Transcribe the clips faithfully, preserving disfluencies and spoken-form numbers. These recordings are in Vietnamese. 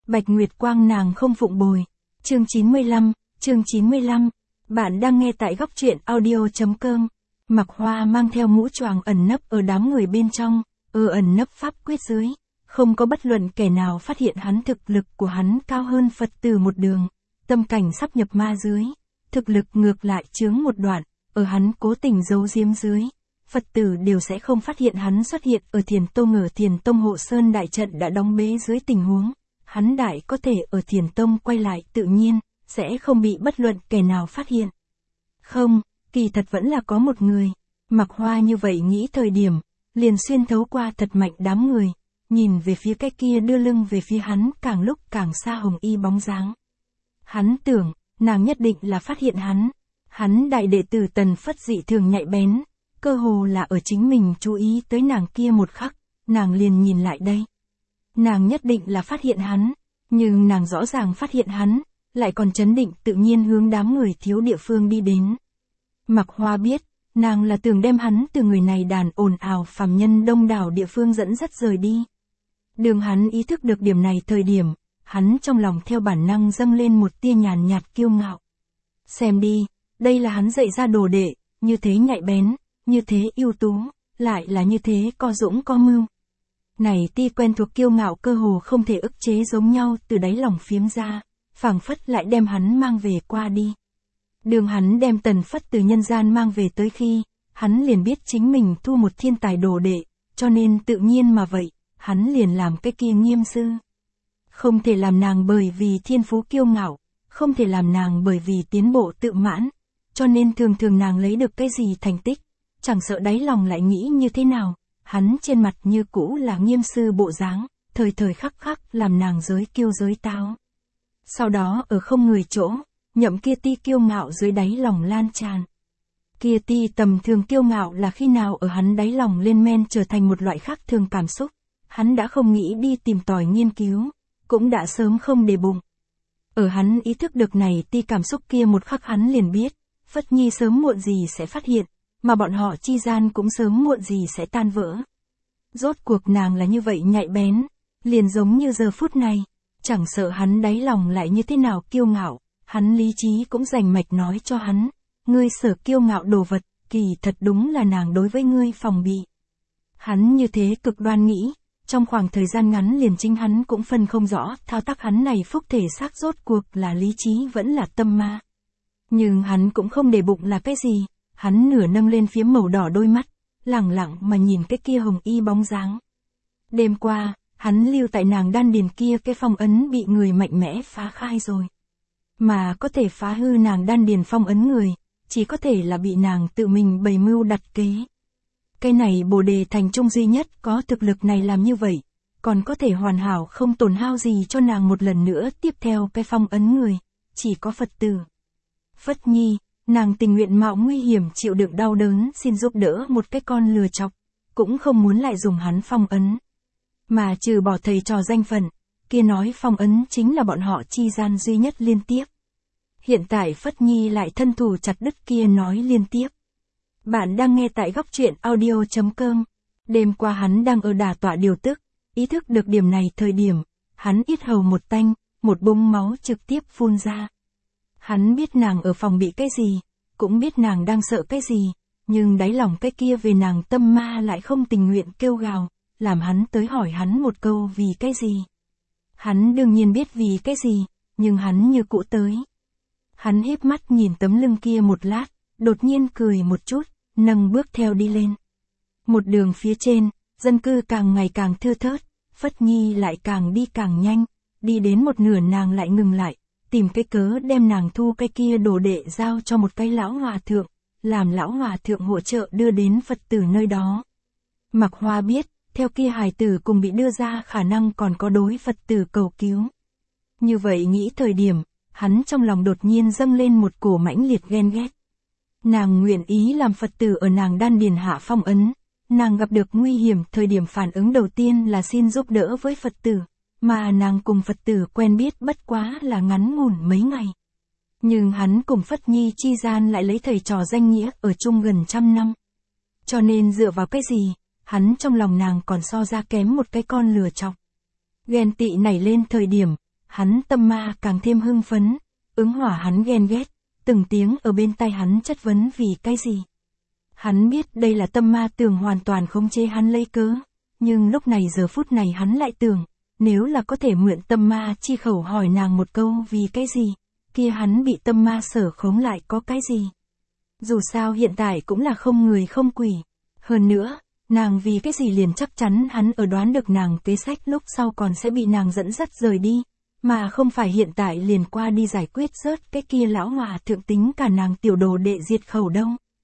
Bạch Nguyệt Quang nàng không phụng bồi. Chương chín mươi lăm, chương chín mươi lăm. Bạn đang nghe tại góc truyện audio.com. Mặc Hoa mang theo mũ choàng ẩn nấp ở đám người bên trong, ở ẩn nấp pháp quyết dưới. Không có bất luận kẻ nào phát hiện hắn, thực lực của hắn cao hơn Phật tử một đường. Tâm cảnh sắp nhập ma dưới. Thực lực ngược lại chướng một đoạn, ở hắn cố tình giấu giếm dưới. Phật tử đều sẽ không phát hiện hắn xuất hiện ở Thiền Tông. Ở Thiền Tông hộ sơn đại trận đã đóng bế dưới tình huống. Hắn đại có thể ở Thiền Tông quay lại tự nhiên, sẽ không bị bất luận kẻ nào phát hiện. Không, kỳ thật vẫn là có một người. Mặc Hoa như vậy nghĩ thời điểm, liền xuyên thấu qua thật mạnh đám người, nhìn về phía cái kia đưa lưng về phía hắn càng lúc càng xa hồng y bóng dáng. Hắn tưởng, nàng nhất định là phát hiện hắn. Hắn đại đệ tử Tần Phất dị thường nhạy bén, cơ hồ là ở chính mình chú ý tới nàng kia một khắc, nàng liền nhìn lại đây. Nàng nhất định là phát hiện hắn, nhưng nàng rõ ràng phát hiện hắn, lại còn trấn định tự nhiên hướng đám người thiếu địa phương đi đến. Mặc Hoa biết, nàng là tưởng đem hắn từ người này đàn ồn ào phàm nhân đông đảo địa phương dẫn dắt rời đi. Đường hắn ý thức được điểm này thời điểm, hắn trong lòng theo bản năng dâng lên một tia nhàn nhạt kiêu ngạo. Xem đi, đây là hắn dạy ra đồ đệ, như thế nhạy bén, như thế ưu tú, lại là như thế có dũng có mưu. Này ti quen thuộc kiêu ngạo cơ hồ không thể ức chế giống nhau từ đáy lòng phiếm ra, phảng phất lại đem hắn mang về qua đi. Đường hắn đem Tần Phất từ nhân gian mang về tới khi, hắn liền biết chính mình thu một thiên tài đồ đệ, cho nên tự nhiên mà vậy, hắn liền làm cái kia nghiêm sư. Không thể làm nàng bởi vì thiên phú kiêu ngạo, không thể làm nàng bởi vì tiến bộ tự mãn, cho nên thường thường nàng lấy được cái gì thành tích, chẳng sợ đáy lòng lại nghĩ như thế nào. Hắn trên mặt như cũ là nghiêm sư bộ dáng, thời thời khắc khắc làm nàng giới kiêu giới táo. Sau đó ở không người chỗ, nhậm kia ti kiêu ngạo dưới đáy lòng lan tràn. Kia ti tầm thường kiêu ngạo là khi nào ở hắn đáy lòng lên men trở thành một loại khác thường cảm xúc, hắn đã không nghĩ đi tìm tòi nghiên cứu, cũng đã sớm không để bụng. Ở hắn ý thức được này ti cảm xúc kia một khắc hắn liền biết, Phất Nhi sớm muộn gì sẽ phát hiện. Mà bọn họ chi gian cũng sớm muộn gì sẽ tan vỡ. Rốt cuộc nàng là như vậy nhạy bén, liền giống như giờ phút này, chẳng sợ hắn đáy lòng lại như thế nào kiêu ngạo, hắn lý trí cũng rành mạch nói cho hắn, ngươi sở kiêu ngạo đồ vật, kỳ thật đúng là nàng đối với ngươi phòng bị. Hắn như thế cực đoan nghĩ, trong khoảng thời gian ngắn liền chính hắn cũng phân không rõ thao tác hắn này phúc thể xác rốt cuộc là lý trí vẫn là tâm ma. Nhưng hắn cũng không để bụng là cái gì. Hắn nửa nâng lên phía màu đỏ đôi mắt, lẳng lặng mà nhìn cái kia hồng y bóng dáng. Đêm qua, hắn lưu tại nàng đan điền kia cái phong ấn bị người mạnh mẽ phá khai rồi. Mà có thể phá hư nàng đan điền phong ấn người, chỉ có thể là bị nàng tự mình bày mưu đặt kế. Cái này Bồ Đề Thành Trung duy nhất có thực lực này làm như vậy, còn có thể hoàn hảo không tổn hao gì cho nàng một lần nữa tiếp theo cái phong ấn người, chỉ có Phật tử. Phất Nhi. Nàng tình nguyện mạo nguy hiểm chịu đựng đau đớn xin giúp đỡ một cái con lừa chọc, cũng không muốn lại dùng hắn phong ấn. Mà trừ bỏ thầy trò danh phận, kia nói phong ấn chính là bọn họ chi gian duy nhất liên tiếp. Hiện tại Phất Nhi lại thân thủ chặt đứt kia nói liên tiếp. Bạn đang nghe tại góc truyện audio.com. Đêm qua hắn đang ở đả tọa điều tức, ý thức được điểm này thời điểm, hắn yết hầu một tanh, một búng máu trực tiếp phun ra. Hắn biết nàng ở phòng bị cái gì, cũng biết nàng đang sợ cái gì, nhưng đáy lòng cái kia về nàng tâm ma lại không tình nguyện kêu gào, làm hắn tới hỏi hắn một câu vì cái gì. Hắn đương nhiên biết vì cái gì, nhưng hắn như cũ tới. Hắn híp mắt nhìn tấm lưng kia một lát, đột nhiên cười một chút, nâng bước theo đi lên. Một đường phía trên, dân cư càng ngày càng thưa thớt, Phất Nhi lại càng đi càng nhanh, đi đến một nửa nàng lại ngừng lại. Tìm cái cớ đem nàng thu cái kia đồ đệ giao cho một cái lão hòa thượng, làm lão hòa thượng hỗ trợ đưa đến Phật tử nơi đó. Mặc Hoa biết, theo kia hài tử cùng bị đưa ra khả năng còn có đối Phật tử cầu cứu. Như vậy nghĩ thời điểm, hắn trong lòng đột nhiên dâng lên một cổ mãnh liệt ghen ghét. Nàng nguyện ý làm Phật tử ở nàng đan điền hạ phong ấn, nàng gặp được nguy hiểm thời điểm phản ứng đầu tiên là xin giúp đỡ với Phật tử. Mà nàng cùng Phật tử quen biết bất quá là ngắn ngủn mấy ngày. Nhưng hắn cùng Phất Nhi chi gian lại lấy thầy trò danh nghĩa ở chung gần trăm năm. Cho nên dựa vào cái gì, hắn trong lòng nàng còn so ra kém một cái con lừa chọc. Ghen tị nảy lên thời điểm, hắn tâm ma càng thêm hưng phấn, ứng hỏa hắn ghen ghét, từng tiếng ở bên tai hắn chất vấn vì cái gì. Hắn biết đây là tâm ma tưởng hoàn toàn khống chế hắn lấy cớ, nhưng lúc này giờ phút này hắn lại tưởng, nếu là có thể mượn tâm ma chi khẩu hỏi nàng một câu vì cái gì, kia hắn bị tâm ma sở khống lại có cái gì. Dù sao hiện tại cũng là không người không quỷ. Hơn nữa, nàng vì cái gì liền chắc chắn hắn ở đoán được nàng kế sách lúc sau còn sẽ bị nàng dẫn dắt rời đi, mà không phải hiện tại liền qua đi giải quyết rớt cái kia lão hòa thượng tính cả nàng tiểu đồ đệ diệt khẩu đâu.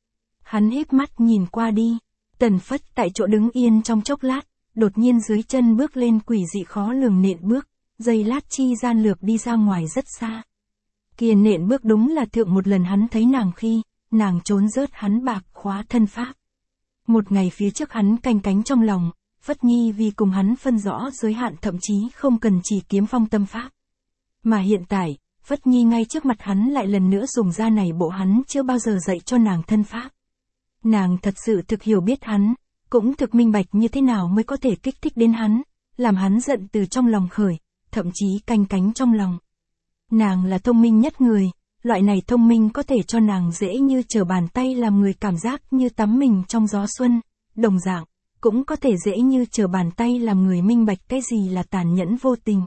Hắn híp mắt nhìn qua đi, Tần Phất tại chỗ đứng yên trong chốc lát, đột nhiên dưới chân bước lên quỷ dị khó lường nện bước, giây lát chi gian lược đi ra ngoài rất xa. Kia nện bước đúng là thượng một lần hắn thấy nàng khi, nàng trốn rớt hắn bạc khóa thân pháp. Một ngày phía trước hắn canh cánh trong lòng, Phất Nhi vì cùng hắn phân rõ giới hạn thậm chí không cần chỉ kiếm phong tâm pháp. Mà hiện tại, Phất Nhi ngay trước mặt hắn lại lần nữa dùng ra này bộ hắn chưa bao giờ dạy cho nàng thân pháp. Nàng thật sự thực hiểu biết hắn, cũng thực minh bạch như thế nào mới có thể kích thích đến hắn, làm hắn giận từ trong lòng khởi, thậm chí canh cánh trong lòng. Nàng là thông minh nhất người, loại này thông minh có thể cho nàng dễ như trở bàn tay làm người cảm giác như tắm mình trong gió xuân, đồng dạng, cũng có thể dễ như trở bàn tay làm người minh bạch cái gì là tàn nhẫn vô tình.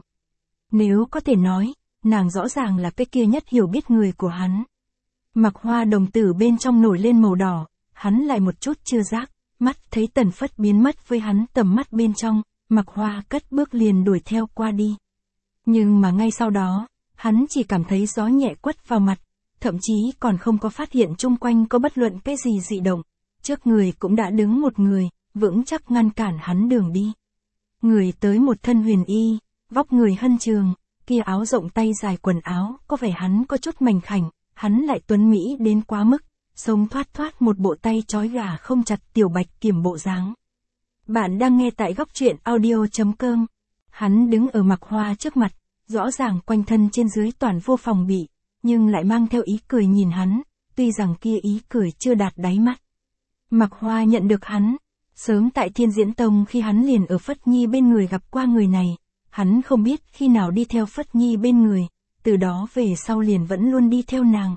Nếu có thể nói, nàng rõ ràng là cái kia nhất hiểu biết người của hắn. Mặc Hoa đồng tử bên trong nổi lên màu đỏ, hắn lại một chút chưa giác, mắt thấy Tần Phất biến mất với hắn tầm mắt bên trong, Mặc Hoa cất bước liền đuổi theo qua đi. Nhưng mà ngay sau đó, hắn chỉ cảm thấy gió nhẹ quất vào mặt, thậm chí còn không có phát hiện chung quanh có bất luận cái gì dị động, trước người cũng đã đứng một người, vững chắc ngăn cản hắn đường đi. Người tới một thân huyền y, vóc người hân trường, kia áo rộng tay dài quần áo, có vẻ hắn có chút mảnh khảnh, hắn lại tuấn mỹ đến quá mức, sống thoát thoát một bộ tay trói gà không chặt tiểu bạch kiểm bộ dáng. Bạn đang nghe tại góc truyện audio chấm com. Hắn đứng ở Mặc Hoa trước mặt, rõ ràng quanh thân trên dưới toàn vô phòng bị, nhưng lại mang theo ý cười nhìn hắn, tuy rằng kia ý cười chưa đạt đáy mắt. Mặc Hoa nhận được hắn, sớm tại Thiên Diễn Tông khi hắn liền ở Phất Nhi bên người gặp qua người này, hắn không biết khi nào đi theo Phất Nhi bên người, từ đó về sau liền vẫn luôn đi theo nàng.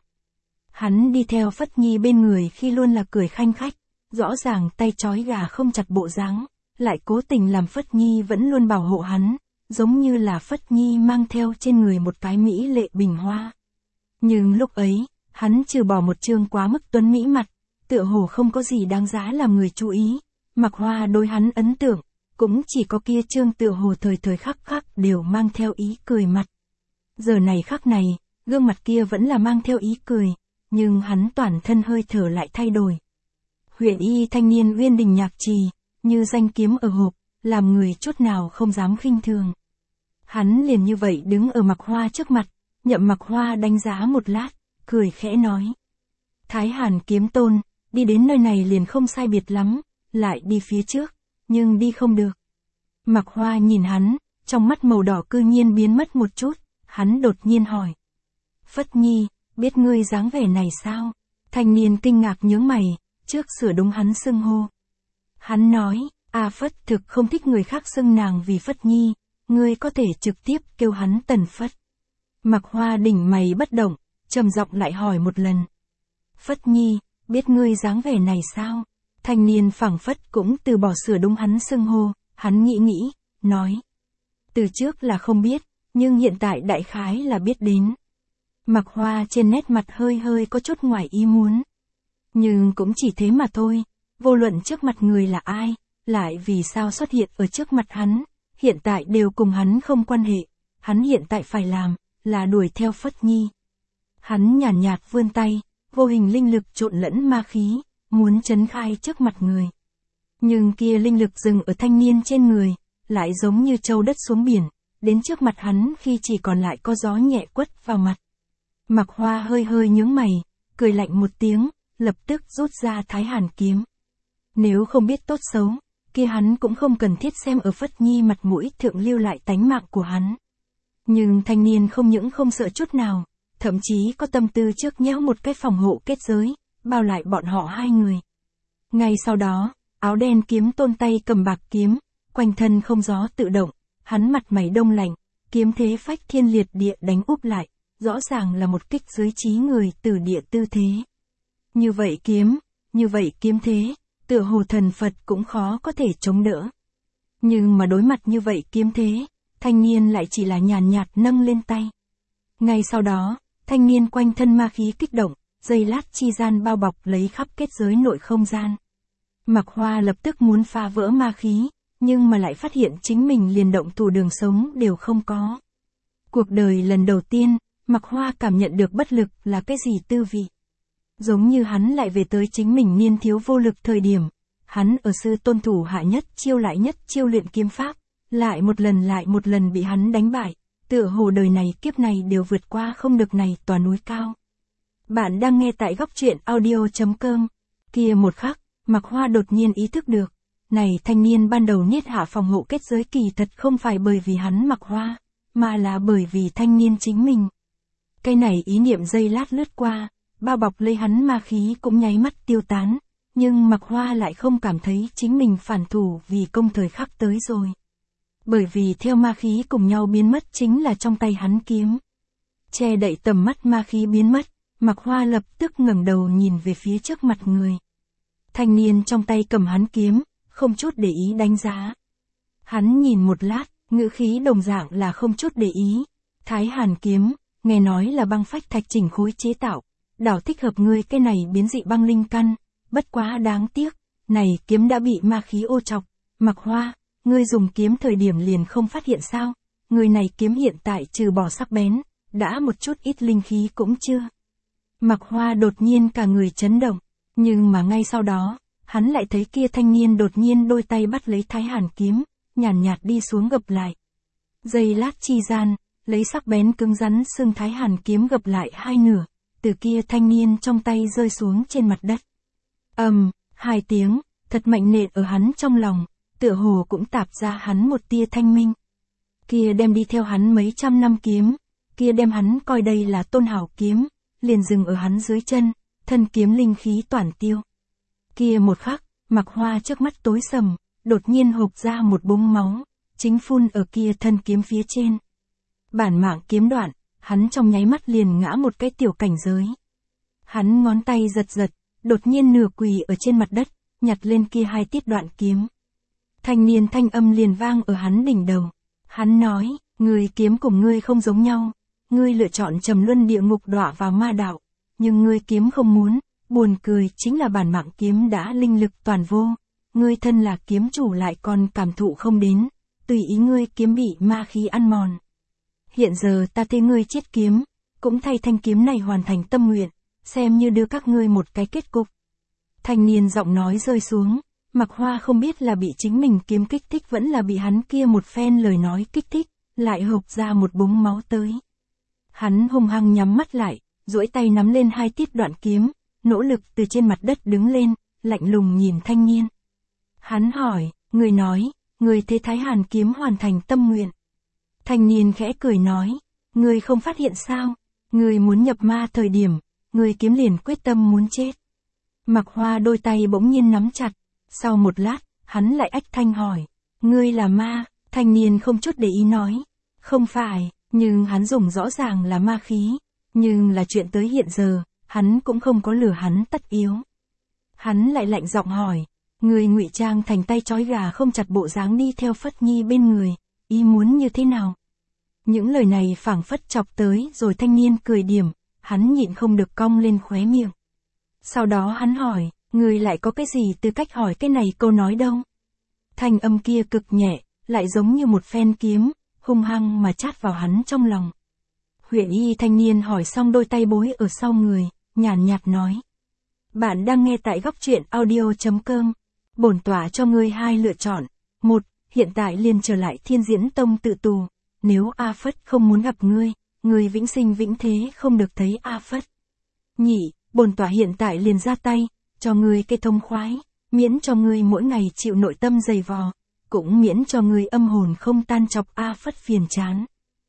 Hắn đi theo Phất Nhi bên người khi luôn là cười khanh khách, rõ ràng tay trói gà không chặt bộ dáng, lại cố tình làm Phất Nhi vẫn luôn bảo hộ hắn, giống như là Phất Nhi mang theo trên người một cái mỹ lệ bình hoa. Nhưng lúc ấy, hắn trừ bỏ một trương quá mức tuấn mỹ mặt, tựa hồ không có gì đáng giá làm người chú ý, Mặc Hoa đối hắn ấn tượng, cũng chỉ có kia trương tựa hồ thời thời khắc khắc đều mang theo ý cười mặt. Giờ này khắc này, gương mặt kia vẫn là mang theo ý cười, nhưng hắn toàn thân hơi thở lại thay đổi. Huyền y thanh niên Uyên Đình Nhạc Trì, như danh kiếm ở hộp, làm người chút nào không dám khinh thường. Hắn liền như vậy đứng ở Mặc Hoa trước mặt, Nhậm Mặc Hoa đánh giá một lát, cười khẽ nói. Thái Hàn kiếm tôn, đi đến nơi này liền không sai biệt lắm, lại đi phía trước, nhưng đi không được. Mặc Hoa nhìn hắn, trong mắt màu đỏ cư nhiên biến mất một chút, hắn đột nhiên hỏi. Phất Nhi, biết ngươi dáng vẻ này sao? Thanh niên kinh ngạc nhướng mày, trước sửa đúng hắn xưng hô. Hắn nói, A Phất thực không thích người khác xưng nàng vì Phất Nhi, ngươi có thể trực tiếp kêu hắn Tần Phất. Mặc Hoa đỉnh mày bất động, trầm giọng lại hỏi một lần. Phất Nhi, biết ngươi dáng vẻ này sao? Thanh niên phảng phất cũng từ bỏ sửa đúng hắn xưng hô, hắn nghĩ nghĩ, nói. Từ trước là không biết, nhưng hiện tại đại khái là biết đến. Mặc Hoa trên nét mặt hơi hơi có chút ngoài ý muốn. Nhưng cũng chỉ thế mà thôi, vô luận trước mặt người là ai, lại vì sao xuất hiện ở trước mặt hắn, hiện tại đều cùng hắn không quan hệ, hắn hiện tại phải làm, là đuổi theo Phất Nhi. Hắn nhàn nhạt, nhạt vươn tay, vô hình linh lực trộn lẫn ma khí, muốn chấn khai trước mặt người. Nhưng kia linh lực dừng ở thanh niên trên người, lại giống như châu đất xuống biển, đến trước mặt hắn khi chỉ còn lại có gió nhẹ quất vào mặt. Mặc Hoa hơi hơi nhướng mày, cười lạnh một tiếng, lập tức rút ra Thái Hàn kiếm. Nếu không biết tốt xấu, kia hắn cũng không cần thiết xem ở Phất Nhi mặt mũi thượng lưu lại tánh mạng của hắn. Nhưng thanh niên không những không sợ chút nào, thậm chí có tâm tư trước nhéo một cái phòng hộ kết giới, bao lại bọn họ hai người. Ngay sau đó, áo đen kiếm tôn tay cầm bạc kiếm, quanh thân không gió tự động, hắn mặt mày đông lạnh, kiếm thế phách thiên liệt địa đánh úp lại, rõ ràng là một kích dưới trí người từ địa tư thế. Như vậy kiếm, như vậy kiếm thế, tựa hồ thần Phật cũng khó có thể chống đỡ. Nhưng mà đối mặt như vậy kiếm thế, thanh niên lại chỉ là nhàn nhạt nâng lên tay. Ngay sau đó, thanh niên quanh thân ma khí kích động, giây lát chi gian bao bọc lấy khắp kết giới nội không gian. Mạc Hoa lập tức muốn phá vỡ ma khí, nhưng mà lại phát hiện chính mình liền động thủ đường sống đều không có. Cuộc đời lần đầu tiên, Mạc Hoa cảm nhận được bất lực là cái gì tư vị. Giống như hắn lại về tới chính mình niên thiếu vô lực thời điểm, hắn ở sư tôn thủ hạ nhất chiêu lại nhất chiêu luyện kiếm pháp, lại một lần lại một lần bị hắn đánh bại, tựa hồ đời này kiếp này đều vượt qua không được này tòa núi cao. Bạn đang nghe tại góc truyện audio chấm com. Kia một khắc, Mạc Hoa đột nhiên ý thức được, này thanh niên ban đầu niết hạ phòng hộ kết giới kỳ thật không phải bởi vì hắn Mạc Hoa, mà là bởi vì thanh niên chính mình. Cái này ý niệm giây lát lướt qua, bao bọc lấy hắn ma khí cũng nháy mắt tiêu tán, nhưng Mạc Hoa lại không cảm thấy chính mình phản thủ vì công thời khắc tới rồi. Bởi vì theo ma khí cùng nhau biến mất chính là trong tay hắn kiếm. Che đậy tầm mắt ma khí biến mất, Mạc Hoa lập tức ngẩng đầu nhìn về phía trước mặt người. Thanh niên trong tay cầm hắn kiếm, không chút để ý đánh giá. Hắn nhìn một lát, ngữ khí đồng dạng là không chút để ý. Thái Hàn kiếm, nghe nói là băng phách thạch chỉnh khối chế tạo, đảo thích hợp ngươi cái này biến dị băng linh căn, bất quá đáng tiếc, này kiếm đã bị ma khí ô chọc. Mạc Hoa, ngươi dùng kiếm thời điểm liền không phát hiện sao? Người này kiếm hiện tại trừ bỏ sắc bén, đã một chút ít linh khí cũng chưa. Mạc Hoa đột nhiên cả người chấn động, nhưng mà ngay sau đó, hắn lại thấy kia thanh niên đột nhiên đôi tay bắt lấy Thái Hàn kiếm, nhàn nhạt, nhạt đi xuống gập lại. Giây lát chi gian, lấy sắc bén cứng rắn xương Thái Hàn kiếm gập lại hai nửa, từ kia thanh niên trong tay rơi xuống trên mặt đất. Ầm, um, hai tiếng, thật mạnh nện ở hắn trong lòng, tựa hồ cũng tạp ra hắn một tia thanh minh. Kia đem đi theo hắn mấy trăm năm kiếm, kia đem hắn coi đây là tôn hảo kiếm, liền dừng ở hắn dưới chân, thân kiếm linh khí toàn tiêu. Kia một khắc, Mạc Hoa trước mắt tối sầm, đột nhiên hộc ra một búng máu, chính phun ở kia thân kiếm phía trên. Bản mạng kiếm đoạn, hắn trong nháy mắt liền ngã một cái tiểu cảnh giới. Hắn ngón tay giật giật, đột nhiên nửa quỳ ở trên mặt đất, nhặt lên kia hai tiết đoạn kiếm. Thanh niên thanh âm liền vang ở hắn đỉnh đầu. Hắn nói, người kiếm cùng ngươi không giống nhau, ngươi lựa chọn trầm luân địa ngục đọa vào ma đạo, nhưng ngươi kiếm không muốn, buồn cười chính là bản mạng kiếm đã linh lực toàn vô, ngươi thân là kiếm chủ lại còn cảm thụ không đến, tùy ý ngươi kiếm bị ma khí ăn mòn. Hiện giờ ta thế ngươi chết kiếm, cũng thay thanh kiếm này hoàn thành tâm nguyện, xem như đưa các ngươi một cái kết cục. Thanh niên giọng nói rơi xuống, Mạc Hoa không biết là bị chính mình kiếm kích thích vẫn là bị hắn kia một phen lời nói kích thích, lại hộc ra một búng máu tới. Hắn hung hăng nhắm mắt lại, duỗi tay nắm lên hai tiết đoạn kiếm, nỗ lực từ trên mặt đất đứng lên, lạnh lùng nhìn thanh niên. Hắn hỏi, người nói, người thế Thái Hàn kiếm hoàn thành tâm nguyện. Thanh niên khẽ cười nói, người không phát hiện sao, người muốn nhập ma thời điểm, người kiếm liền quyết tâm muốn chết. Mạc Hoa đôi tay bỗng nhiên nắm chặt, sau một lát, hắn lại ách thanh hỏi, ngươi là ma, thanh niên không chút để ý nói, không phải, nhưng hắn dùng rõ ràng là ma khí, nhưng là chuyện tới hiện giờ, hắn cũng không có lừa hắn tất yếu. Hắn lại lạnh giọng hỏi, người ngụy trang thành tay trói gà không chặt bộ dáng đi theo Phất Nhi bên người, ý muốn như thế nào? Những lời này phảng phất chọc tới rồi thanh niên cười điểm, hắn nhịn không được cong lên khóe miệng. Sau đó hắn hỏi, người lại có cái gì tư cách hỏi cái này câu nói đâu? Thanh âm kia cực nhẹ, lại giống như một phen kiếm, hung hăng mà chát vào hắn trong lòng. Huyền y thanh niên hỏi xong đôi tay bối ở sau người, nhàn nhạt nói. Bạn đang nghe tại góc truyện audio chấm com. Bổn tỏa cho ngươi hai lựa chọn. Một, hiện tại liền trở lại Thiên Diễn Tông tự tù. Nếu A Phất không muốn gặp ngươi, ngươi vĩnh sinh vĩnh thế không được thấy A Phất. Nhị, bổn tỏa hiện tại liền ra tay, cho ngươi cái thông khoái, miễn cho ngươi mỗi ngày chịu nội tâm dày vò, cũng miễn cho ngươi âm hồn không tan chọc A Phất phiền chán.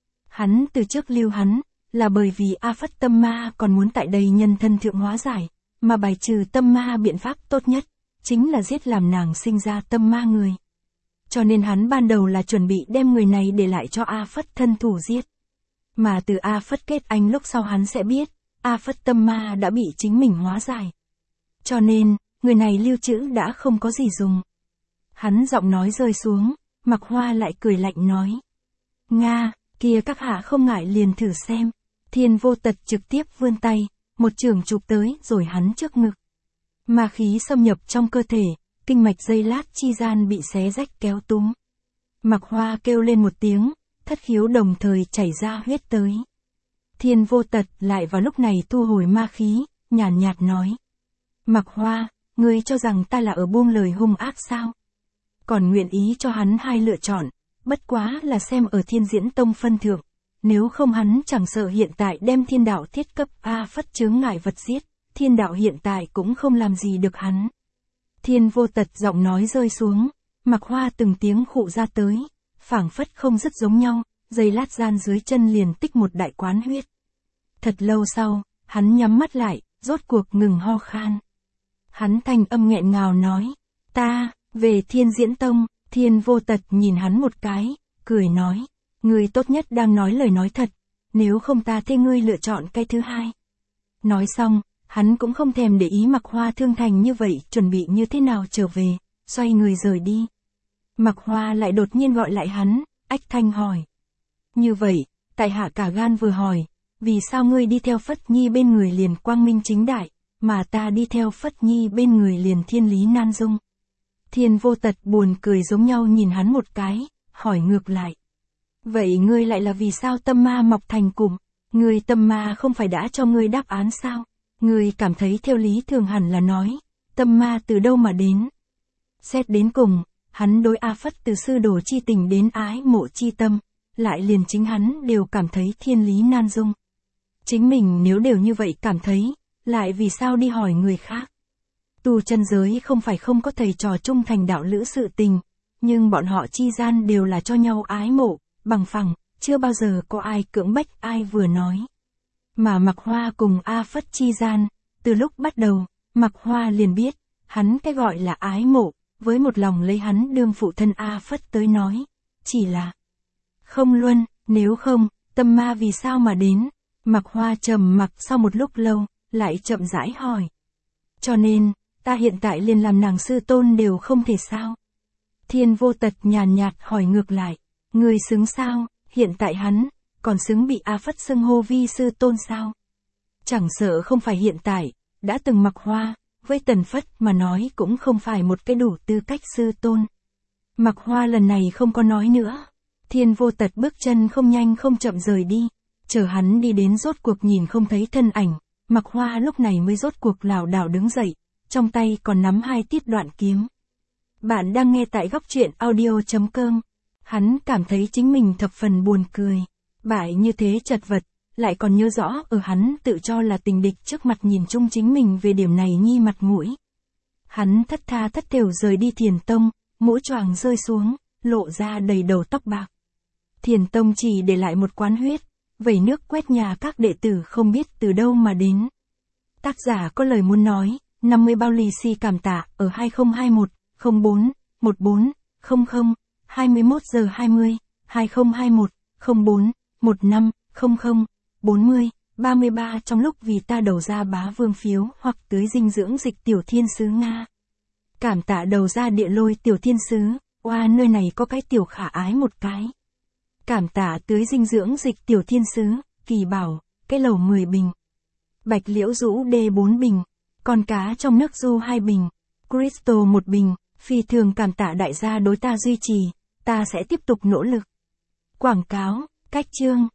Hắn từ trước lưu hắn, là bởi vì A Phất tâm ma còn muốn tại đây nhân thân thượng hóa giải, mà bài trừ tâm ma biện pháp tốt nhất, chính là giết làm nàng sinh ra tâm ma người. cho nên hắn ban đầu là chuẩn bị đem người này để lại cho A Phất thân thủ giết. Mà từ A Phất kết anh lúc sau hắn sẽ biết, A Phất tâm ma đã bị chính mình hóa giải. Cho nên, người này lưu trữ đã không có gì dùng. Hắn giọng nói rơi xuống, Mạc Hoa lại cười lạnh nói. Nga, kia các hạ không ngại liền thử xem. Thiên Vô Tật trực tiếp vươn tay, một chưởng chụp tới rồi hắn trước ngực. Ma khí xâm nhập trong cơ thể, kinh mạch giây lát chi gian bị xé rách kéo túm. Mạc Hoa kêu lên một tiếng, thất khiếu đồng thời chảy ra huyết tới. Thiên Vô Tật lại vào lúc này thu hồi ma khí, nhàn nhạt nói. Mạc Hoa, ngươi cho rằng ta là ở buông lời hung ác sao? Còn nguyện ý cho hắn hai lựa chọn, bất quá là xem ở Thiên Diễn Tông phân thượng, nếu không hắn chẳng sợ hiện tại đem thiên đạo thiết cấp A Phất chướng ngại vật giết, thiên đạo hiện tại cũng không làm gì được hắn. Thiên Vô Tật giọng nói rơi xuống, Mạc Hoa từng tiếng khụ ra tới, phảng phất không dứt giống nhau, giây lát gian dưới chân liền tích một đại quán huyết. Thật lâu sau, hắn nhắm mắt lại, rốt cuộc ngừng ho khan. Hắn thanh âm nghẹn ngào nói, ta, về Thiên Diễn Tông. Thiên Vô Tật nhìn hắn một cái, cười nói, ngươi tốt nhất đang nói lời nói thật, nếu không ta thế ngươi lựa chọn cái thứ hai. Nói xong, hắn cũng không thèm để ý Mạc Hoa thương thành như vậy chuẩn bị như thế nào trở về, xoay người rời đi. Mạc Hoa lại đột nhiên gọi lại hắn, ách thanh hỏi. Như vậy, tại hạ cả gan vừa hỏi, vì sao ngươi đi theo Phất Nhi bên người liền quang minh chính đại, mà ta đi theo Phất Nhi bên người liền thiên lý nan dung. Thiên Vô Tật buồn cười giống nhau nhìn hắn một cái, hỏi ngược lại. Vậy ngươi lại là vì sao tâm ma mọc thành cụm? Ngươi tâm ma không phải đã cho ngươi đáp án sao? Ngươi cảm thấy theo lý thường hẳn là nói, tâm ma từ đâu mà đến? Xét đến cùng, hắn đối A Phất từ sư đồ chi tình đến ái mộ chi tâm, lại liền chính hắn đều cảm thấy thiên lý nan dung. Chính mình nếu đều như vậy cảm thấy, lại vì sao đi hỏi người khác? Tu chân giới không phải không có thầy trò trung thành đạo lữ sự tình, nhưng bọn họ chi gian đều là cho nhau ái mộ, bằng phẳng, chưa bao giờ có ai cưỡng bách ai vừa nói. Mà Mạc Hoa cùng A Phất chi gian, từ lúc bắt đầu, Mạc Hoa liền biết, hắn cái gọi là ái mộ, với một lòng lấy hắn đương phụ thân A Phất tới nói, chỉ là không luân, nếu không, tâm ma vì sao mà đến? Mạc Hoa trầm mặc sau một lúc lâu, lại chậm rãi hỏi. Cho nên, ta hiện tại liền làm nàng sư tôn đều không thể sao? Thiên Vô Tật nhàn nhạt hỏi ngược lại, người xứng sao, hiện tại hắn, còn xứng bị A Phất xưng hô vi sư tôn sao? Chẳng sợ không phải hiện tại, đã từng Mạc Hoa, với Tần Phất mà nói cũng không phải một cái đủ tư cách sư tôn. Mạc Hoa lần này không có nói nữa. Thiên Vô Tật bước chân không nhanh không chậm rời đi, chờ hắn đi đến rốt cuộc nhìn không thấy thân ảnh, Mạc Hoa lúc này mới rốt cuộc lảo đảo đứng dậy, trong tay còn nắm hai tiết đoạn kiếm. Bạn đang nghe tại góc truyện audio chấm com. Hắn cảm thấy chính mình thập phần buồn cười. Bại như thế chật vật, lại còn nhớ rõ ở hắn tự cho là tình địch trước mặt nhìn chung chính mình về điểm này nhi mặt mũi. Hắn thất tha thất thểu rời đi Thiền Tông, mũ choàng rơi xuống, lộ ra đầy đầu tóc bạc. Thiền Tông chỉ để lại một quán huyết, vẩy nước quét nhà các đệ tử không biết từ đâu mà đến. Tác giả có lời muốn nói, năm mươi bao lì xì cảm tạ ở hai không hai mốt, không bốn, một bốn, không không, hai mươi mốt giờ hai mươi, hai không hai mốt, không bốn, một năm, không không, bốn mươi, ba mươi ba trong lúc vì ta đầu ra bá vương phiếu hoặc tưới dinh dưỡng dịch tiểu thiên sứ Nga. Cảm tạ đầu ra địa lôi tiểu thiên sứ, oa nơi này có cái tiểu khả ái một cái. Cảm tạ tưới dinh dưỡng dịch tiểu thiên sứ, kỳ bảo, cái lầu mười bình. Bạch liễu rũ đê bốn bình, con cá trong nước du hai bình, Crystal một bình, phi thường cảm tạ đại gia đối ta duy trì, ta sẽ tiếp tục nỗ lực. Quảng cáo, cách chương.